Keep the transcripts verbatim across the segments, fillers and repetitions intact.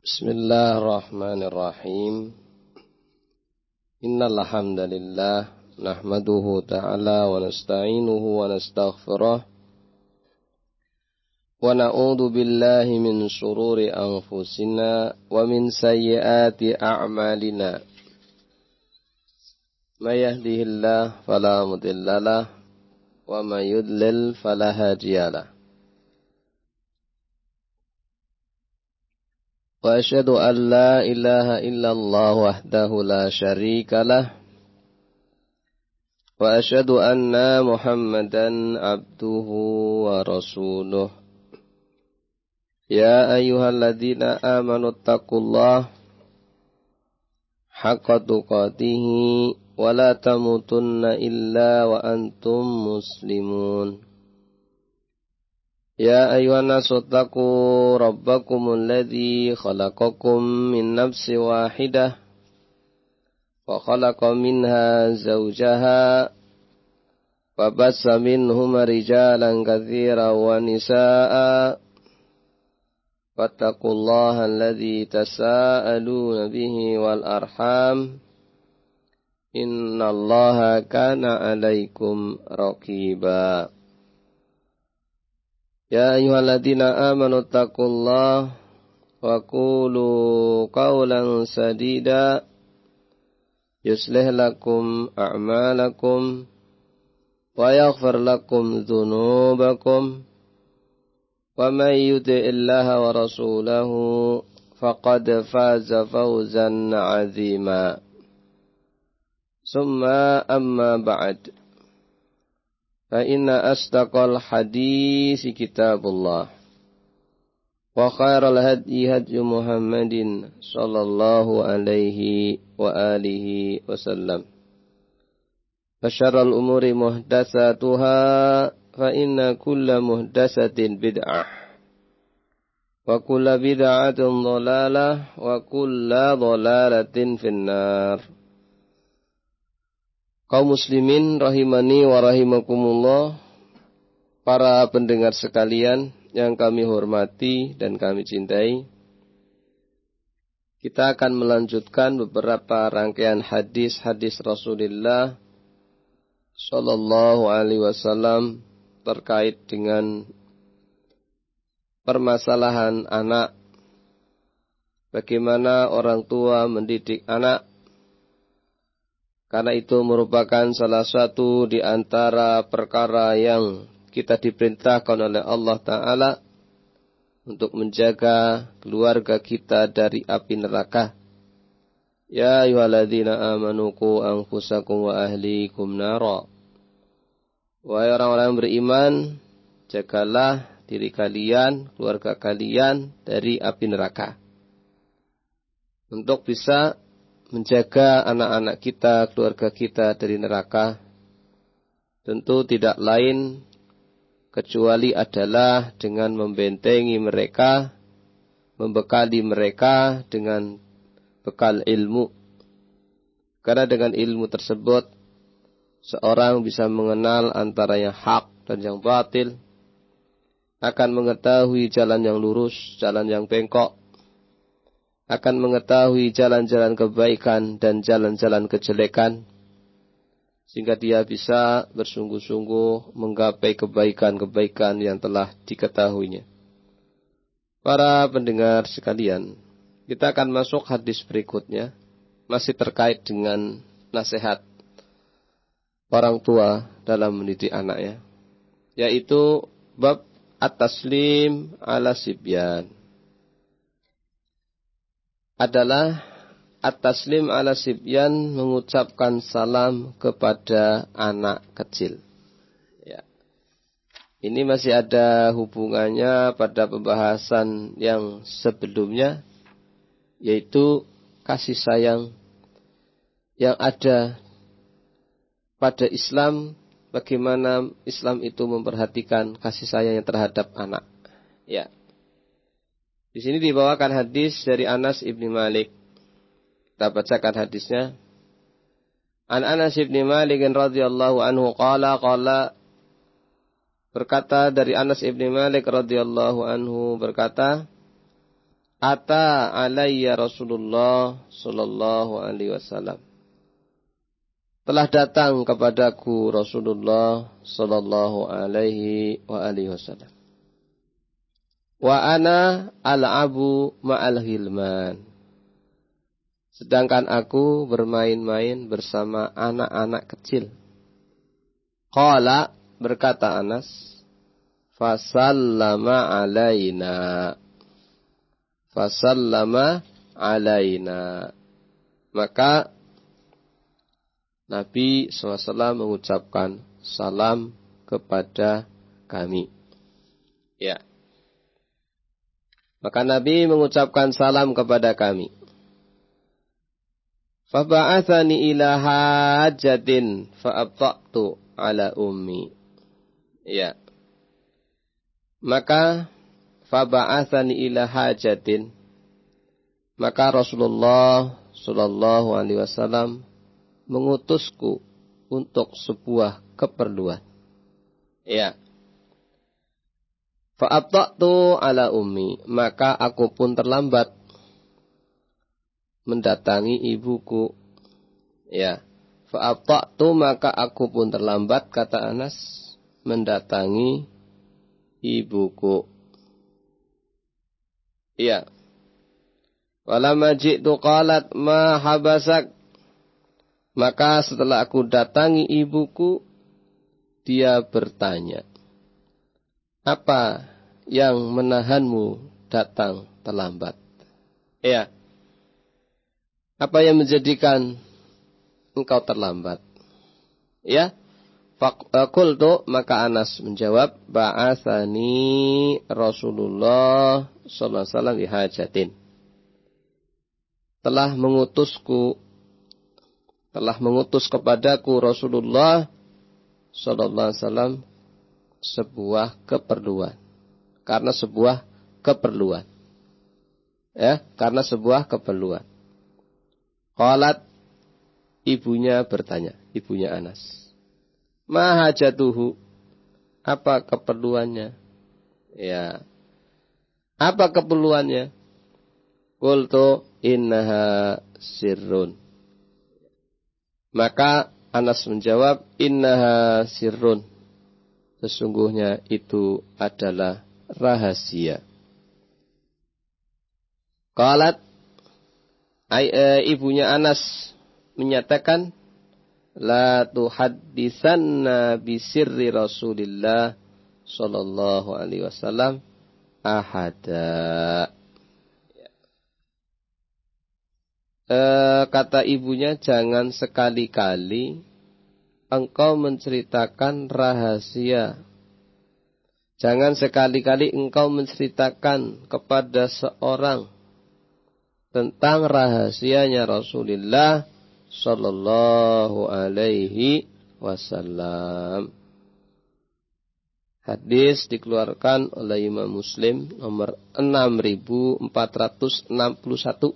Bismillahirrahmanirrahim. Innal hamdalillah nahmaduhu ta'ala wa nasta'inuhu wa nastaghfiruh wa na'udzu billahi min shururi anfusina wa min sayyiati a'malina. May yahdihillahu fala mudhillalah wa may yudlil fala hadiyalah. Wa asyhadu an la ilaha illallah wahdahu la syarika lah wa asyhadu anna Muhammadan abduhu wa rasuluh. Ya ayyuhalladzina amanu taqullaha haqqa tuqatih wa la tamutunna illa wa antum muslimun. Ya ayyuhan nasu taqu rabbakumul ladzi khalaqakum min nafsin wahidah wa khalaqa minha zawjaha wa bassa minhuma rijalan katsiran wa nisaa'a wattaqullaha alladzi tasaaluna bihi wal arham innallaha kana 'alaikum raqiba. Ya ayyuhalladzina amanu taqullaha wa qulu qawlan sadida yuslih lakum a'malakum wa yaghfir lakum dhunubakum wa may yuti'illaha wa rasulahu faqad faza fawzan 'azima. Summa amma ba'd. Fa inna asdaqal hadisi kitabullah wa khairal hadyi hadyu Muhammadin sallallahu alaihi wa alihi wasallam. Wa syarrul umuri muhdatsatuha fa inna kulla muhdatsatin bid'ah wa kulla bid'atin dhalalah wa kulla dhalalatin finnar. Kaum muslimin rahimani wa rahimakumullah, para pendengar sekalian yang kami hormati dan kami cintai, kita akan melanjutkan beberapa rangkaian hadis-hadis Rasulullah sallallahu alaihi wasallam terkait dengan permasalahan anak, bagaimana orang tua mendidik anak. Karena itu merupakan salah satu di antara perkara yang kita diperintahkan oleh Allah Ta'ala untuk menjaga keluarga kita dari api neraka. Ya ayyuhalladzina amanu qu anfusakum wa ahlikum nara. Wahai orang-orang beriman, jagalah diri kalian, keluarga kalian dari api neraka. Untuk bisa menjaga anak-anak kita, keluarga kita dari neraka, tentu tidak lain kecuali adalah dengan membentengi mereka, membekali mereka dengan bekal ilmu. Karena dengan ilmu tersebut, seorang bisa mengenal antara yang hak dan yang batil, akan mengetahui jalan yang lurus, jalan yang bengkok, akan mengetahui jalan-jalan kebaikan dan jalan-jalan kejelekan, sehingga dia bisa bersungguh-sungguh menggapai kebaikan-kebaikan yang telah diketahuinya. Para pendengar sekalian, kita akan masuk hadis berikutnya, masih terkait dengan nasihat orang tua dalam mendidik anaknya, yaitu bab at-taslim ala sibyan. Adalah at-taslim ala sibyan, mengucapkan salam kepada anak kecil. Ya. Ini masih ada hubungannya pada pembahasan yang sebelumnya, yaitu kasih sayang yang ada pada Islam, bagaimana Islam itu memperhatikan kasih sayangnya terhadap anak. Ya. Di sini dibawakan hadis dari Anas ibn Malik. Kita bacakan hadisnya. An Anas ibn Malik radhiyallahu anhu qala qala berkata dari Anas ibn Malik radhiyallahu anhu berkata, ata alayya Rasulullah sallallahu alaihi wasallam. Telah datang kepadaku Rasulullah sallallahu alaihi wa alihi wasallam. Wa ana al'abu ma'al hilman. Sedangkan aku bermain-main bersama anak-anak kecil. Qala, berkata Anas, fasallama alaina. Fasallama alaina. Maka Nabi shallallahu alaihi wasallam mengucapkan salam kepada kami. Ya. Maka Nabi mengucapkan salam kepada kami. Faba'athani ila hajatin fa'abta'tu ala ummi. Ya. Maka faba'athani ila hajatin. Maka Rasulullah sallallahu alaihi wasallam mengutusku untuk sebuah keperluan. Ya. Fa'abta'tu ala ummi. Maka aku pun terlambat mendatangi ibuku. Ya. Fa'abta'tu, maka aku pun terlambat, kata Anas, mendatangi ibuku. Ya. Walamma ji'tu qalat ma habasak. Maka setelah aku datangi ibuku, dia bertanya, apa yang menahanmu datang terlambat? Ya. Apa yang menjadikan engkau terlambat? Ya. Faqultu, maka Anas menjawab, ba'atsani Rasulullah sallallahu alaihi wasallam bihajatin. Telah mengutusku telah mengutus kepadaku Rasulullah sallallahu alaihi wasallam sebuah keperluan. Karena sebuah keperluan. Ya, karena sebuah keperluan. Qalat, ibunya bertanya, ibunya Anas. Ma hajatuhu, apa keperluannya? Ya. Apa keperluannya? Qultu innaha sirrun. Maka Anas menjawab, innaha sirrun. Sesungguhnya itu adalah rahasia. Qalat, Ay, e, ibunya Anas menyatakan, la tuhaddisanna bisirri Rasulillah sallallahu alaihi wasallam ahada. E, kata ibunya, jangan sekali-kali engkau menceritakan rahasia. Jangan sekali-kali engkau menceritakan kepada seorang tentang rahasianya Rasulullah sallallahu alaihi wasallam. Hadis dikeluarkan oleh Imam Muslim nomor enam ribu empat ratus enam puluh satu.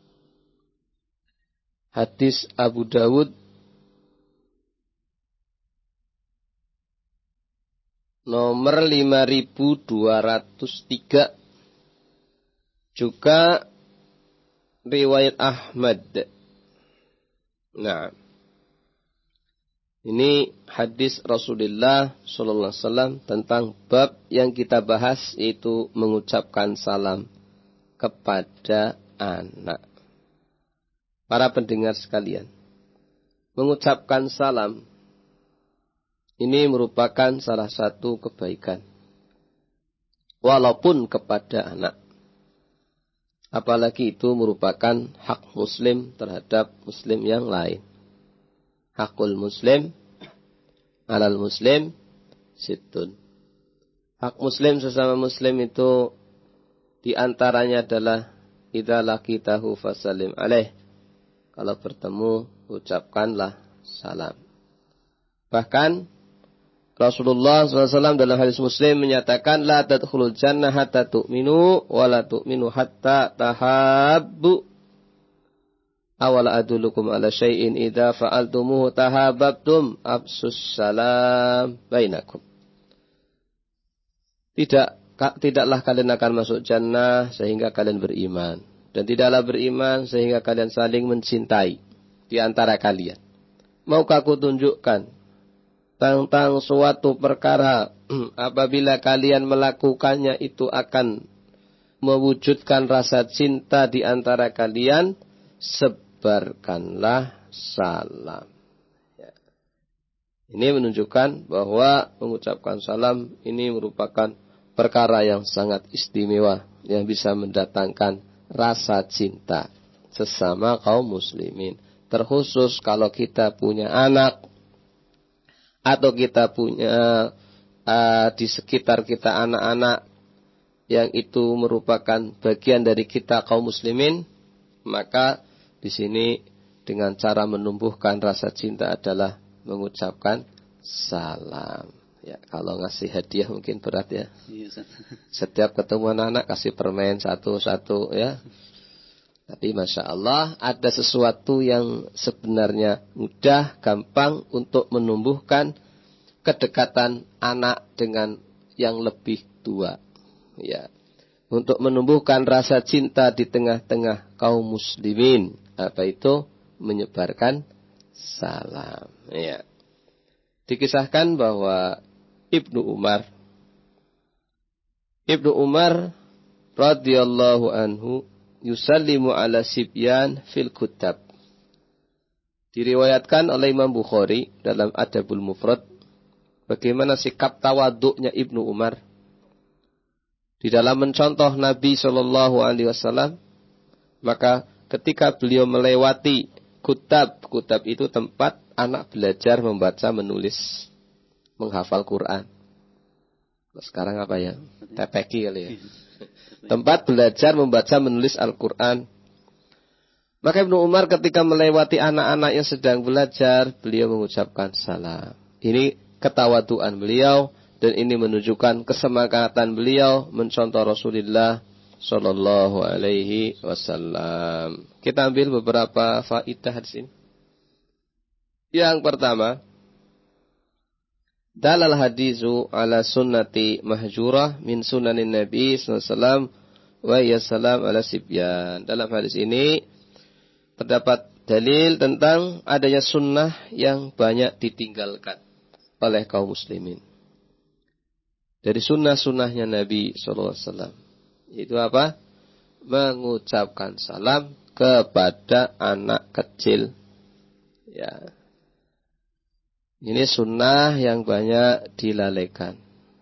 Hadis Abu Dawud nomor lima ribu dua ratus tiga. Juga riwayat Ahmad. Nah, ini hadis Rasulullah sallallahu alaihi wasallam tentang bab yang kita bahas, yaitu mengucapkan salam kepada anak. Para pendengar sekalian, mengucapkan salam ini merupakan salah satu kebaikan, walaupun kepada anak. Apalagi itu merupakan hak muslim terhadap muslim yang lain. Hakul muslim alal muslim sittun. Hak muslim sesama muslim itu diantaranya adalah idza laqitahu fasallim alaih. Kalau bertemu, ucapkanlah salam. Bahkan Rasulullah shallallahu alaihi wasallam dalam hadis Muslim menyatakan, la tadkhulul jannah hatta tu'minu wa la tu'minu hatta tahabbu. Awala adulukum ala syai'in idza fa'altumuhu tahabbtum afsus salam bainakum. Tidak tidaklah kalian akan masuk jannah sehingga kalian beriman. Dan tidaklah beriman sehingga kalian saling mencintai di antara kalian. Maukah aku tunjukkan tentang suatu perkara apabila kalian melakukannya itu akan mewujudkan rasa cinta di antara kalian, sebarkanlah salam. Ya. Ini menunjukkan bahwa mengucapkan salam ini merupakan perkara yang sangat istimewa yang bisa mendatangkan rasa cinta sesama kaum muslimin. Terkhusus kalau kita punya anak atau kita punya uh, di sekitar kita anak-anak yang itu merupakan bagian dari kita kaum muslimin, maka di sini dengan cara menumbuhkan rasa cinta adalah mengucapkan salam. Ya, kalau ngasih hadiah mungkin berat ya. Setiap ketemu anak-anak kasih permen satu-satu ya. Tapi Masya Allah ada sesuatu yang sebenarnya mudah, gampang untuk menumbuhkan kedekatan anak dengan yang lebih tua. Ya, untuk menumbuhkan rasa cinta di tengah-tengah kaum muslimin, apa itu? Menyebarkan salam. Ya. Dikisahkan bahwa Ibnu Umar Ibnu Umar radhiyallahu anhu yusallimu ala sibyan fil kutab. Diriwayatkan oleh Imam Bukhari dalam Adabul Mufrad bagaimana sikap tawaduknya Ibnu Umar di dalam mencontoh Nabi Shallallahu Alaihi Wasallam. Maka ketika beliau melewati kutab, kutab itu tempat anak belajar membaca, menulis, menghafal Quran. Sekarang apa ya? T P Q kali ya. Tempat belajar membaca, menulis Al-Quran. Maka Ibnu Umar ketika melewati anak-anak yang sedang belajar, beliau mengucapkan salam. Ini ketawaduan beliau. Dan ini menunjukkan kesemangatan beliau mencontoh Rasulullah Sallallahu Alaihi Wasallam. Kita ambil beberapa faidah di sini. Yang pertama, dalal hadisu ala sunnati mahjurah min sunanin Nabi Sallallahu Alaihi Wasallam wa yasalam ala sibyan. Dalam hadis ini terdapat dalil tentang adanya sunnah yang banyak ditinggalkan oleh kaum muslimin. Dari sunnah-sunnahnya Nabi Sallallahu Alaihi Wasallam. Itu apa? Mengucapkan salam kepada anak kecil. Ya. Ini sunnah yang banyak dilalaikan.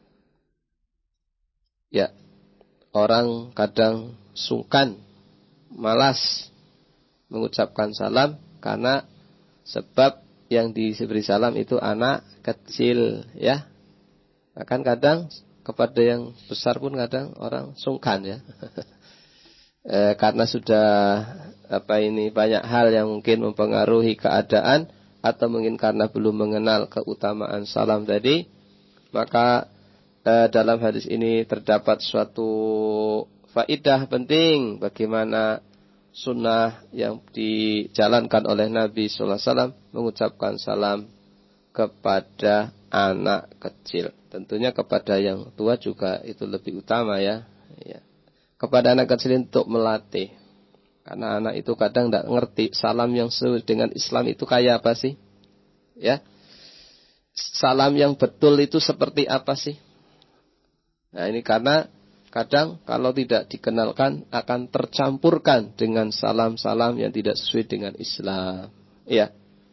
Ya. Orang kadang sungkan, malas mengucapkan salam karena sebab yang diberi salam itu anak kecil, ya. Kan kadang kepada yang besar pun kadang orang sungkan ya. e, karena sudah apa ini banyak hal yang mungkin mempengaruhi keadaan atau mungkin karena belum mengenal keutamaan salam tadi, maka e, dalam hadis ini terdapat suatu faidah penting bagaimana sunnah yang dijalankan oleh Nabi Sallallahu Alaihi Wasallam mengucapkan salam kepada anak kecil. Tentunya kepada yang tua juga itu lebih utama ya. Ya. Kepada anak kecil untuk melatih. Karena anak itu kadang tidak ngerti salam yang sesuai dengan Islam itu kayak apa sih? Ya. Salam yang betul itu seperti apa sih? Nah ini karena kadang kalau tidak dikenalkan akan tercampurkan dengan salam-salam yang tidak sesuai dengan Islam. Ya.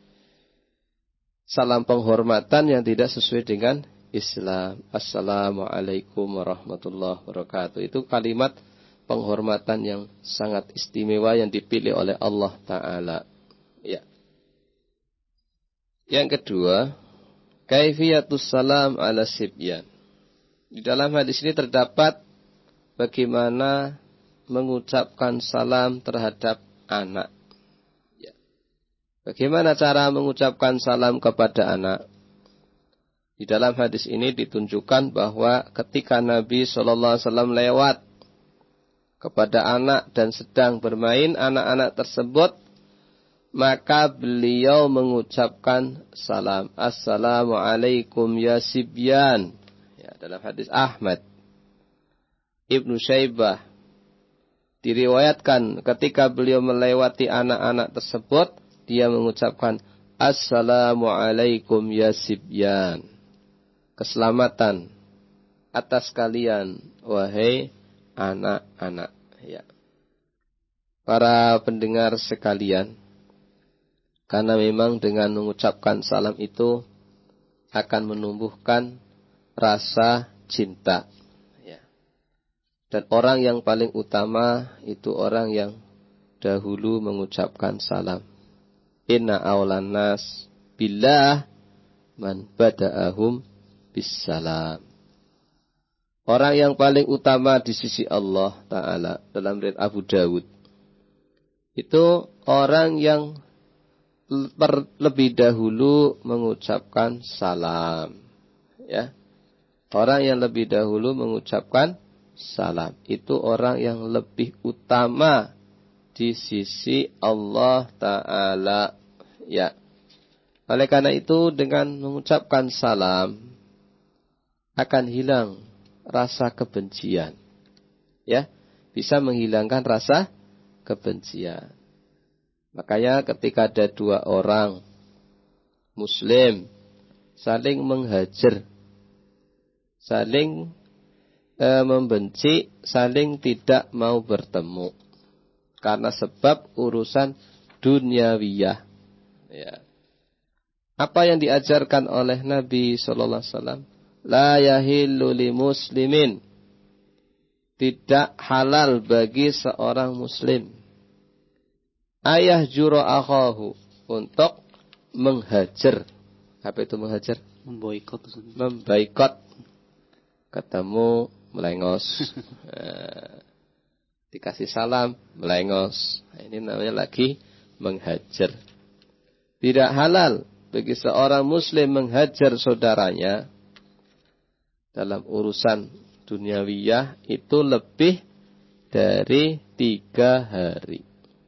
Salam penghormatan yang tidak sesuai dengan Islam. Assalamualaikum warahmatullahi wabarakatuh. Itu kalimat penghormatan yang sangat istimewa yang dipilih oleh Allah Ta'ala. Ya. Yang kedua, kaifiyatus salam ala sibyan. Di dalam hadis ini terdapat bagaimana mengucapkan salam terhadap anak. Ya. Bagaimana cara mengucapkan salam kepada anak? Di dalam hadis ini ditunjukkan bahwa ketika Nabi Shallallahu Alaihi Wasallam lewat kepada anak dan sedang bermain anak-anak tersebut, maka beliau mengucapkan salam. Assalamualaikum ya sibyan. Ya, dalam hadis Ahmad. Ibnu Syaibah diriwayatkan ketika beliau melewati anak-anak tersebut, dia mengucapkan Assalamualaikum ya sibyan. Keselamatan atas kalian wahai anak-anak. Ya. Para pendengar sekalian, karena memang dengan mengucapkan salam itu akan menumbuhkan rasa cinta. Ya. Dan orang yang paling utama itu orang yang dahulu mengucapkan salam. Inna awlan nas billah man bada'ahum bissalam. Orang yang paling utama di sisi Allah Ta'ala dalam riwayat Abu Dawud itu orang yang lebih dahulu mengucapkan salam. Ya. Orang yang lebih dahulu mengucapkan salam itu orang yang lebih utama di sisi Allah Ta'ala. Ya. Oleh karena itu dengan mengucapkan salam akan hilang rasa kebencian. Ya, bisa menghilangkan rasa kebencian. Makanya ketika ada dua orang muslim saling menghajar, saling e, membenci, saling tidak mau bertemu karena sebab urusan duniawiyah. Ya. Apa yang diajarkan oleh Nabi sallallahu alaihi wasallam? La yahillu li muslimin. Tidak halal bagi seorang muslim. Ayah juro akhahu. Untuk menghajar. Apa itu menghajar? Memboikot. Memboikot. Ketemu melengos. Nah, dikasih salam melengos. Nah, ini namanya lagi menghajar. Tidak halal bagi seorang muslim menghajar saudaranya dalam urusan duniawiyah itu lebih dari tiga hari.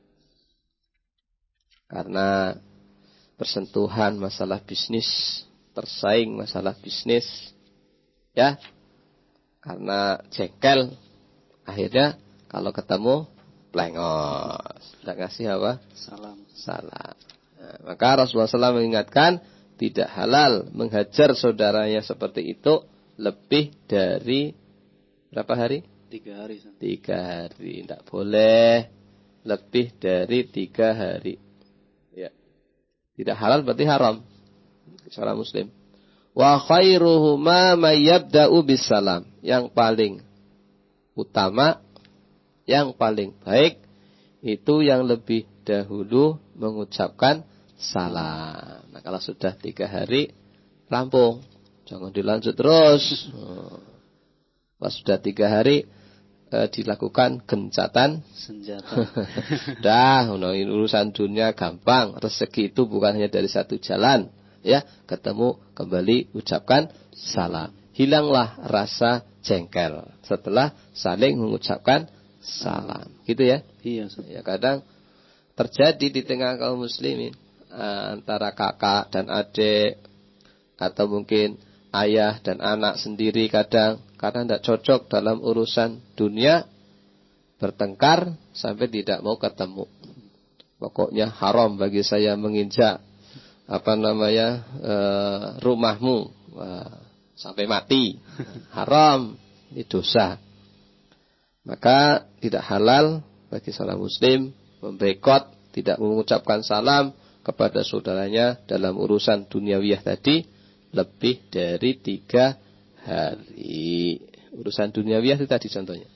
Karena persentuhan masalah bisnis, tersaing masalah bisnis, ya. Karena jengkel, akhirnya kalau ketemu plengos. Tidak ngasih apa? Salam. Salam. Nah, maka Rasulullah shallallahu alaihi wasallam mengingatkan tidak halal menghajar saudaranya seperti itu lebih dari berapa hari? Tiga hari. Tiga hari. Tidak boleh lebih dari tiga hari. Ya. Tidak halal berarti haram. Seorang muslim. Wa khairuhuma may yabda'u bisalam. Yang paling utama, yang paling baik itu yang lebih dahulu mengucapkan salam. Nah, kalau sudah tiga hari rampung, jangan dilanjut terus. Pas sudah tiga hari eh, dilakukan gencatan senjata. Dah, urusan dunia gampang. Rezeki itu bukan hanya dari satu jalan. Ya, ketemu kembali ucapkan salam. Hilanglah rasa jengkel setelah saling mengucapkan salam. Gitu ya? Iya. Ya, kadang terjadi di tengah kaum muslimin antara kakak dan adik atau mungkin ayah dan anak sendiri kadang karena tidak cocok dalam urusan dunia bertengkar sampai tidak mau ketemu. Pokoknya haram bagi saya menginjak apa namanya e, rumahmu e, sampai mati. Haram, ini dosa. Maka tidak halal bagi seorang muslim memboikot, tidak mengucapkan salam kepada saudaranya dalam urusan duniawiyah tadi lebih dari tiga hari. Urusan duniawiyah itu tadi contohnya.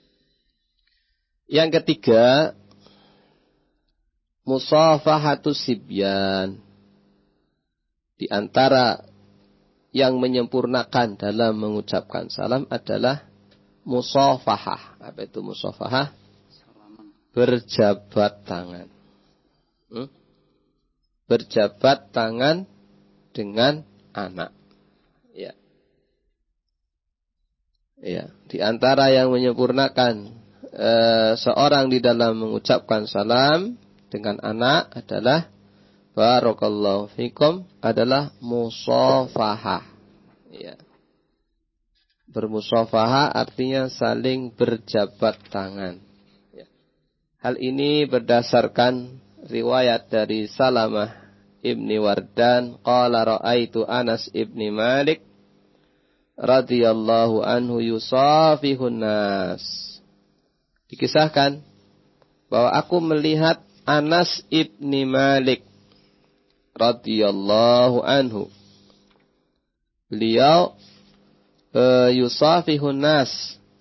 Yang ketiga, musafahatus sibyan. Di antara yang menyempurnakan dalam mengucapkan salam adalah musafahah. Apa itu musafahah? Berjabat tangan. Hmm? Berjabat tangan dengan anak. Ya. Ya. Di antara yang menyempurnakan e, seorang di dalam mengucapkan salam dengan anak adalah barakallahu fikum adalah musafahah. Ya. Bermusafahah artinya saling berjabat tangan. Hal ini berdasarkan riwayat dari Salamah ibni Wardan. Qala ra'aitu Anas ibni Malik radhiyallahu anhu yusafihun nas. Dikisahkan bahwa aku melihat Anas ibni Malik radhiyallahu anhu. Beliau Uh, yusafihun nas,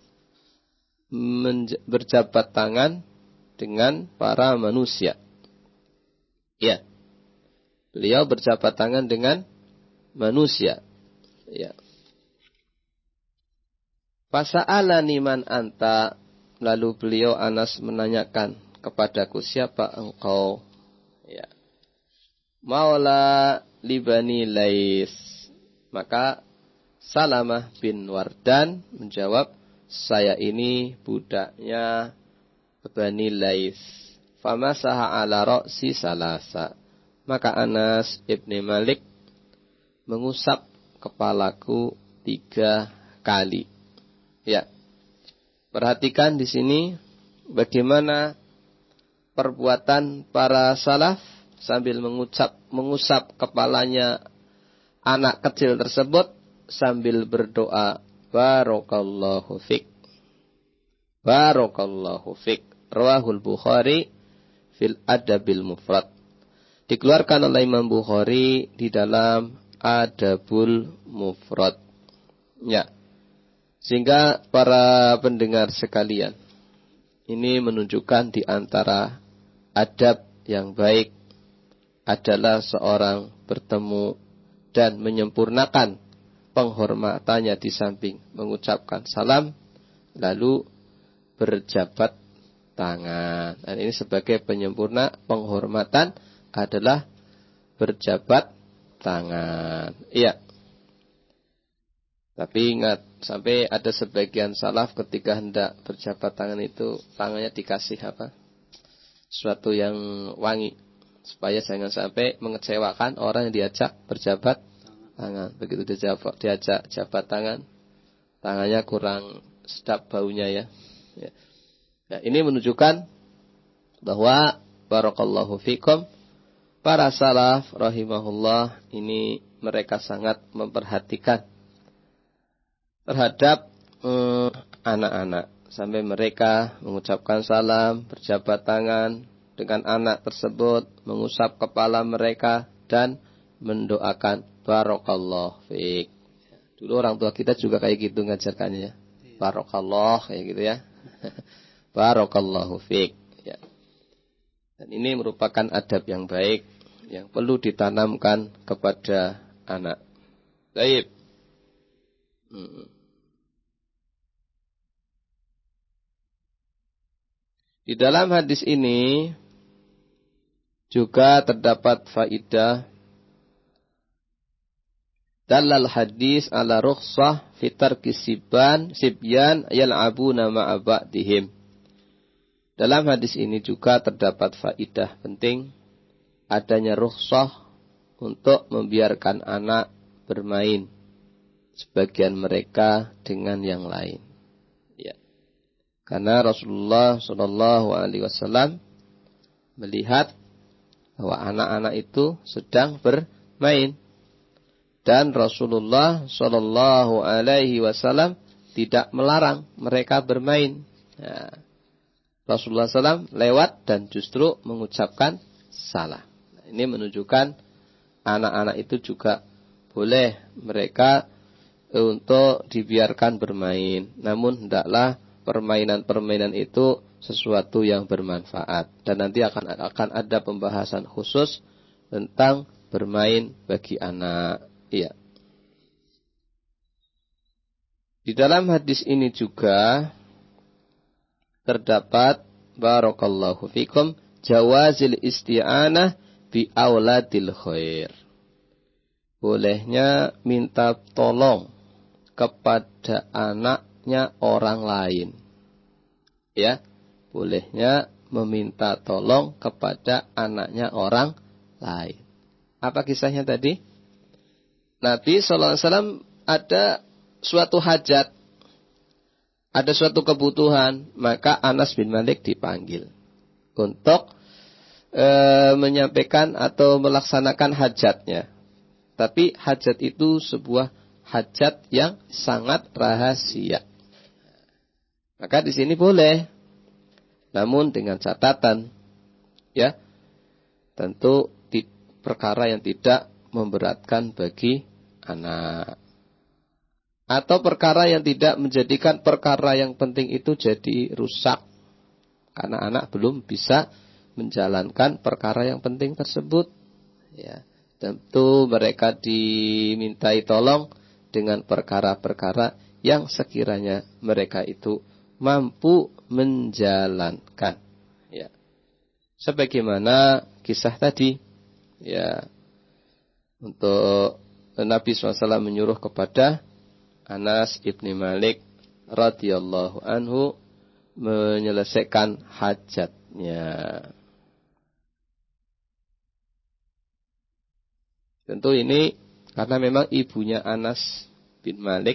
menj- berjabat tangan dengan para manusia. Ya, beliau berjabat tangan dengan manusia. Ya. Fasa'alani man anta, lalu beliau Anas menanyakan kepadaku, siapa engkau? Ya. Maula libani Lais. Maka Salamah bin Wardan menjawab, saya ini budaknya Bani Lais. Famasaha ala ra'si salasa. Maka Anas ibni Malik mengusap kepalaku tiga kali. Ya, perhatikan di sini bagaimana perbuatan para salaf sambil mengucap, mengusap kepalanya anak kecil tersebut sambil berdoa, barakallahu fik, barakallahu fik. Rawahul Bukhari fil Adabil Mufrad. Dikeluarkan oleh Imam Bukhari di dalam Adabul Mufrad. Ya. Sehingga para pendengar sekalian, ini menunjukkan di antara adab yang baik adalah seorang bertemu dan menyempurnakan penghormatannya di samping mengucapkan salam, lalu berjabat tangan. Dan ini sebagai penyempurna penghormatan adalah berjabat tangan. Iya. Tapi ingat, sampai ada sebagian salaf ketika hendak berjabat tangan itu tangannya dikasih apa? Sesuatu yang wangi, supaya jangan sampai mengecewakan orang yang diajak berjabat tangan. Begitu diajak, diajak jabat tangan, tangannya kurang sedap baunya ya. Ya. Nah, ini menunjukkan bahwa barakallahu fikum, para salaf rahimahullah ini mereka sangat memperhatikan terhadap eh, anak-anak, sampai mereka mengucapkan salam, berjabat tangan dengan anak tersebut, mengusap kepala mereka dan mendoakan barakallahu fiik. Dulu orang tua kita juga kayak gitu ngajarkannya ya. Barakallah kayak gitu ya. Barakallahu fiik ya. Dan ini merupakan adab yang baik yang perlu ditanamkan kepada anak. Baik. Hmm. Di dalam hadis ini juga terdapat faidah. Dalal hadis ala rukhsah fi tarki sibyan sibyan yal'abuna ma'a ba'dihim. Dalam hadis ini juga terdapat faidah penting adanya rukhsah untuk membiarkan anak bermain sebagian mereka dengan yang lain. Ya. Karena Rasulullah shallallahu alaihi wasallam melihat bahwa anak-anak itu sedang bermain. Dan Rasulullah shallallahu alaihi wasallam tidak melarang mereka bermain. Ya. Rasulullah shallallahu alaihi wasallam lewat dan justru mengucapkan salam. Nah, ini menunjukkan anak-anak itu juga boleh mereka untuk dibiarkan bermain. Namun hendaklah permainan-permainan itu sesuatu yang bermanfaat. Dan nanti akan akan ada pembahasan khusus tentang bermain bagi anak. Iya. Di dalam hadis ini juga terdapat barakallahu fikum jawazil isti'anah bi auladil khair. Bolehnya minta tolong kepada anaknya orang lain. Ya, bolehnya meminta tolong kepada anaknya orang lain. Apa kisahnya tadi? Nabi shallallahu alaihi wasallam ada suatu hajat ada suatu kebutuhan, maka Anas bin Malik dipanggil untuk e, menyampaikan atau melaksanakan hajatnya. Tapi hajat itu sebuah hajat yang sangat rahasia. Maka di sini boleh, namun dengan catatan, ya, tentu di perkara yang tidak memberatkan bagi anak. Atau perkara yang tidak menjadikan perkara yang penting itu jadi rusak. Karena anak belum bisa menjalankan perkara yang penting tersebut. Ya, tentu mereka dimintai tolong dengan perkara-perkara yang sekiranya mereka itu mampu menjalankan. Ya. Sebagaimana kisah tadi, ya, untuk Nabi shallallahu alaihi wasallam menyuruh kepada Anas ibni Malik radhiyallahu anhu menyelesaikan hajatnya. Tentu ini karena memang ibunya Anas bin Malik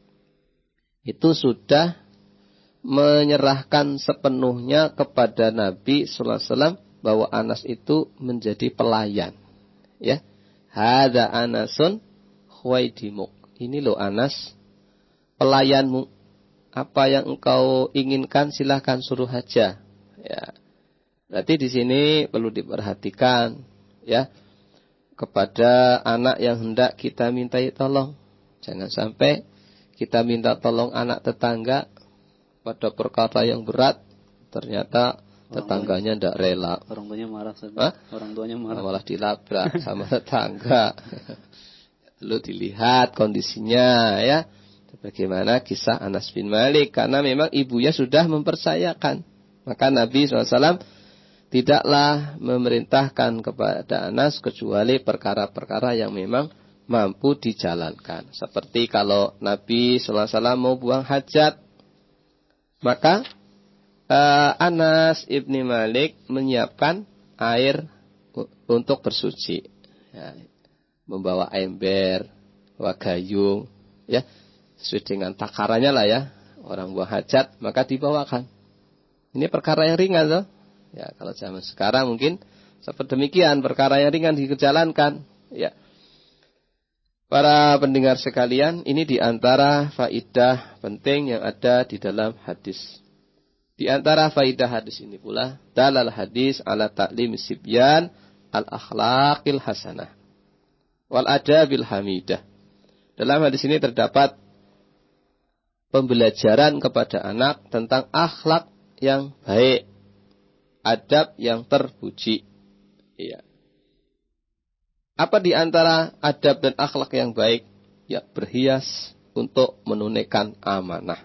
itu sudah menyerahkan sepenuhnya kepada Nabi sallallahu alaihi wasallam bahwa Anas itu menjadi pelayan. Ya, hadza Anasun khuwaidimuk. Ini loh Anas, pelayanmu. Apa yang engkau inginkan silahkan suruh aja. Ya. Berarti di sini perlu diperhatikan, ya, kepada anak yang hendak kita mintai tolong. Jangan sampai kita minta tolong anak tetangga pada perkara yang berat, ternyata tetangganya tidak rela. Orang tuanya marah. Hah? Orang tuanya marah. Malah dilabrak sama tetangga. Lalu dilihat kondisinya, ya. Bagaimana kisah Anas bin Malik. Karena memang ibunya sudah mempercayakan. Maka Nabi shallallahu alaihi wasallam tidaklah memerintahkan kepada Anas kecuali perkara-perkara yang memang mampu dijalankan. Seperti kalau Nabi shallallahu alaihi wasallam mau buang hajat, maka uh, Anas ibni Malik menyiapkan air untuk bersuci. Ya, membawa ember, bawa gayung, ya, sesuai dengan takarannya lah ya. Orang buang hajat maka dibawakan. Ini perkara yang ringan loh. Ya, kalau zaman sekarang mungkin seperti demikian, perkara yang ringan dijalankan. Ya. Para pendengar sekalian, ini diantara faidah penting yang ada di dalam hadis. Di antara faidah hadis ini pula, dalal hadis ala ta'lim sibyan al-akhlaqil hasanah wal adabil hamidah. Dalam hadis ini terdapat pembelajaran kepada anak tentang akhlak yang baik, adab yang terpuji. Iya. Apa di antara adab dan akhlak yang baik? Ya, berhias untuk menunaikan amanah,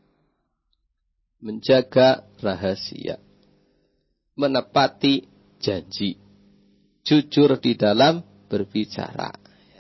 menjaga rahasia, menepati janji, jujur di dalam berbicara.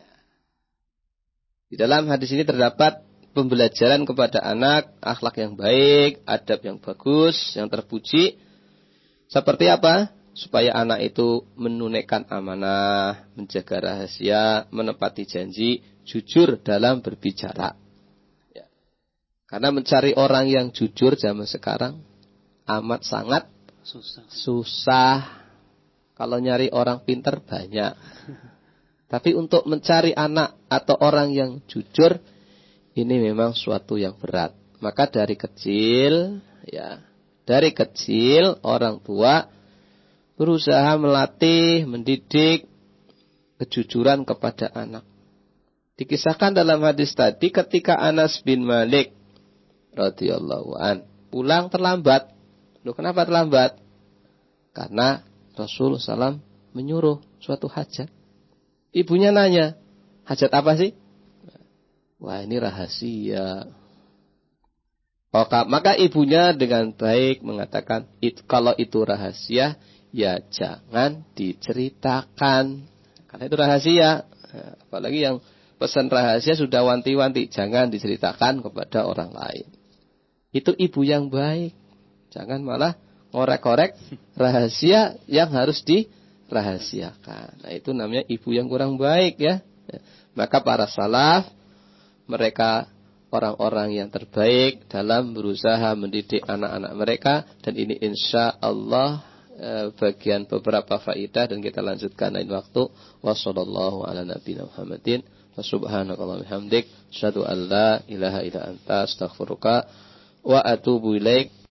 Di dalam hadis ini terdapat pembelajaran kepada anak akhlak yang baik, adab yang bagus, yang terpuji. Seperti apa? Supaya anak itu menunaikan amanah, menjaga rahasia, menepati janji, jujur dalam berbicara. Ya. Karena mencari orang yang jujur zaman sekarang amat sangat susah. susah. Kalau nyari orang pintar banyak. Tapi untuk mencari anak atau orang yang jujur, ini memang suatu yang berat. Maka dari kecil, ya, dari kecil orang tua berusaha melatih, mendidik kejujuran kepada anak. Dikisahkan dalam hadis tadi ketika Anas bin Malik radhiyallahu an pulang terlambat. Loh, kenapa terlambat? Karena Rasul sallallahu alaihi wasallam menyuruh suatu hajat. Ibunya nanya, hajat apa sih? Wah, ini rahasia. Oh, maka ibunya dengan baik mengatakan, It, kalau itu rahasia, ya jangan diceritakan. Karena itu rahasia. Apalagi yang pesan rahasia sudah wanti-wanti, jangan diceritakan kepada orang lain. Itu ibu yang baik. Jangan malah ngorek-ngorek rahasia yang harus dirahasiakan. Nah, itu namanya ibu yang kurang baik ya. Maka para salaf mereka orang-orang yang terbaik dalam berusaha mendidik anak-anak mereka. Dan ini insya Allah eh, bagian beberapa faidah, dan kita lanjutkan lain waktu. Wassallallahu ala nabiyina Muhammadin wa subhanakallahumma bihamdik asyhadu an la ilaha illa anta astaghfiruka wa atubu ilaik.